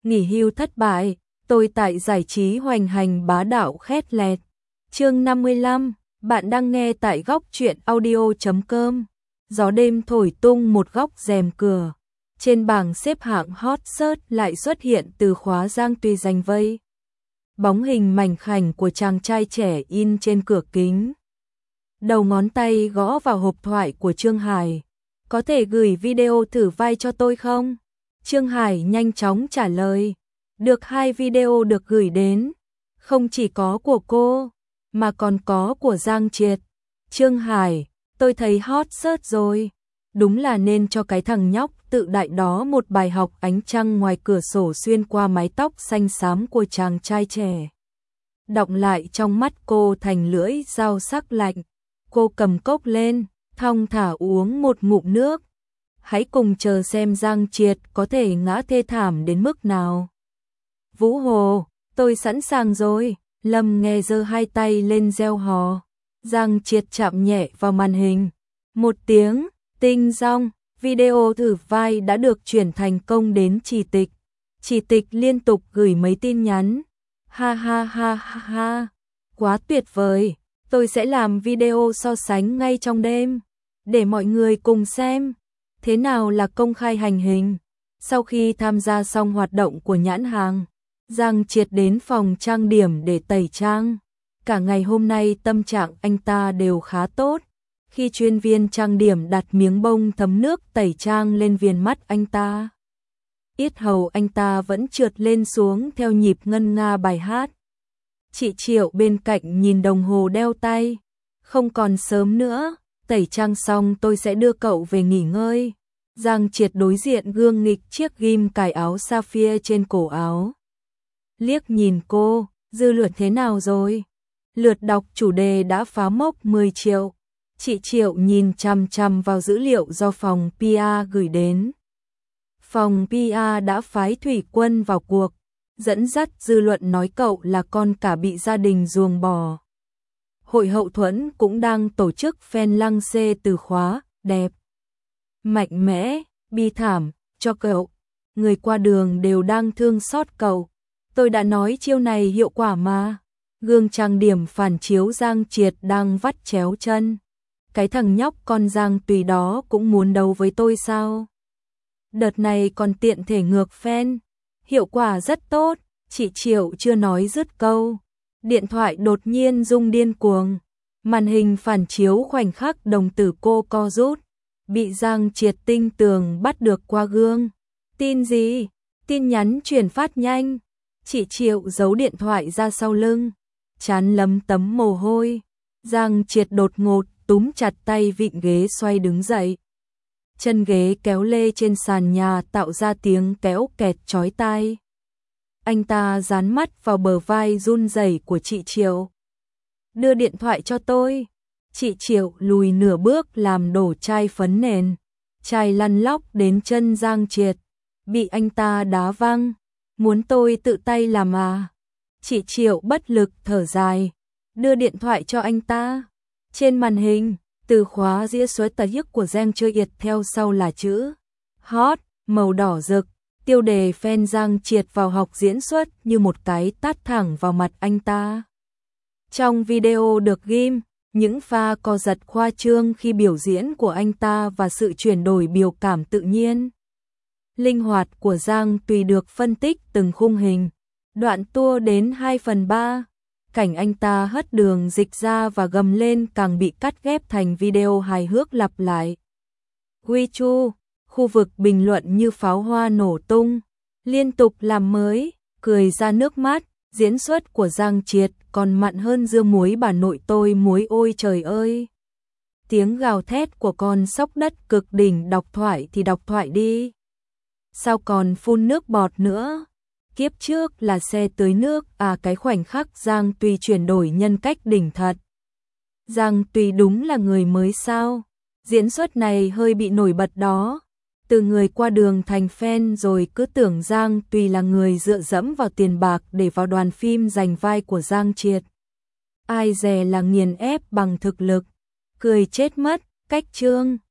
nghỉ hưu thất bại, tôi tại giải trí hoành hành bá đạo khét lẹt. Chương 55, bạn đang nghe tại góc truyện audio.com. Gió đêm thổi tung một góc rèm cửa. Trên bảng xếp hạng hot search lại xuất hiện từ khóa Giang Tùy giành vây. Bóng hình mảnh khảnh của chàng trai trẻ in trên cửa kính. Đầu ngón tay gõ vào hộp thoại của Trương Hải. Có thể gửi video thử vai cho tôi không? Trương Hải nhanh chóng trả lời. Được, 2 video được gửi đến. Không chỉ có của cô, mà còn có của Giang Triệt. Trương Hải, tôi thấy hot search rồi. Đúng là nên cho cái thằng nhóc tự đại đó một bài học. Ánh trăng ngoài cửa sổ xuyên qua mái tóc xanh xám của chàng trai trẻ. Đọng lại trong mắt cô thành lưỡi dao sắc lạnh. Cô cầm cốc lên, thong thả uống một ngụm nước. Hãy cùng chờ xem Giang Triệt có thể ngã thê thảm đến mức nào. Vũ Hồ, tôi sẵn sàng rồi. Lâm Nghe giơ 2 tay lên reo hò. Giang Triệt chạm nhẹ vào màn hình. Một tiếng, tinh rong, video thử vai đã được chuyển thành công đến Chỉ Tịch. Chỉ Tịch liên tục gửi mấy tin nhắn. Ha ha ha ha ha, quá tuyệt vời. Tôi sẽ làm video so sánh ngay trong đêm, để mọi người cùng xem. Thế nào là công khai hành hình? Sau khi tham gia xong hoạt động của nhãn hàng, Giang Triệt đến phòng trang điểm để tẩy trang. Cả ngày hôm nay tâm trạng anh ta đều khá tốt. Khi chuyên viên trang điểm đặt miếng bông thấm nước tẩy trang lên viền mắt anh ta, yết hầu anh ta vẫn trượt lên xuống theo nhịp ngân nga bài hát. Chị Triệu bên cạnh nhìn đồng hồ đeo tay. Không còn sớm nữa, tẩy trang xong tôi sẽ đưa cậu về nghỉ ngơi. Giang Triệt đối diện gương nghịch chiếc ghim cài áo sapphire trên cổ áo. Liếc nhìn cô, dư luận thế nào rồi? Lượt đọc chủ đề đã phá mốc 10 triệu. Chị Triệu nhìn chằm chằm vào dữ liệu do phòng PR gửi đến. Phòng PR đã phái thủy quân vào cuộc, dẫn dắt dư luận nói cậu là con cả bị gia đình ruồng bỏ. Hội hậu thuẫn cũng đang tổ chức fan lăng xê từ khóa, đẹp, mạnh mẽ, bi thảm, cho cậu. Người qua đường đều đang thương xót cậu. Tôi đã nói chiêu này hiệu quả mà. Gương trang điểm phản chiếu Giang Triệt đang vắt chéo chân. Cái thằng nhóc con Giang Tùy đó cũng muốn đấu với tôi sao? Đợt này còn tiện thể ngược fan. Hiệu quả rất tốt. Chị Triệu chưa nói dứt câu. Điện thoại đột nhiên rung điên cuồng. Màn hình phản chiếu khoảnh khắc đồng tử cô co rút. Bị Giang Triệt tinh tường bắt được qua gương. Tin gì? Tin nhắn chuyển phát nhanh. Chị Triệu giấu điện thoại ra sau lưng. Trán lấm tấm mồ hôi. Giang Triệt đột ngột túm chặt tay vịn ghế xoay đứng dậy. Chân ghế kéo lê trên sàn nhà tạo ra tiếng kéo kẹt chói tai. Anh ta dán mắt vào bờ vai run rẩy của chị Triệu. Đưa điện thoại cho tôi. Chị Triệu lùi nửa bước làm đổ chai phấn nền. Chai lăn lóc đến chân Giang Triệt. Bị anh ta đá văng. Muốn tôi tự tay làm à? Chị Triệu bất lực thở dài. Đưa điện thoại cho anh ta. Trên màn hình, từ khóa dĩa suối tờ hiếc của Giang Chơi Yệt theo sau là chữ hot, màu đỏ rực. Tiêu đề fan Giang Triệt vào học diễn xuất như một cái tát thẳng vào mặt anh ta. Trong video được ghim, những pha co giật khoa trương khi biểu diễn của anh ta và sự chuyển đổi biểu cảm tự nhiên, linh hoạt của Giang Tùy được phân tích từng khung hình. Đoạn tua đến 2/3. Cảnh anh ta hất đường dịch ra và gầm lên càng bị cắt ghép thành video hài hước lặp lại. Huy Chu, khu vực bình luận như pháo hoa nổ tung, liên tục làm mới, cười ra nước mắt. Diễn xuất của Giang Triệt còn mặn hơn dưa muối bà nội tôi muối, ôi trời ơi. Tiếng gào thét của con sóc đất cực đỉnh. Đọc thoại thì đọc thoại đi. Sao còn phun nước bọt nữa? Kiếp trước là xe tưới nước à? Cái khoảnh khắc Giang Tùy chuyển đổi nhân cách đỉnh thật. Giang Tùy đúng là người mới sao? Diễn xuất này hơi bị nổi bật đó. Từ người qua đường thành fan rồi cứ tưởng Giang Tùy là người dựa dẫm vào tiền bạc để vào đoàn phim giành vai của Giang Triệt. Ai dè là nghiền ép bằng thực lực. Cười chết mất. Cách chương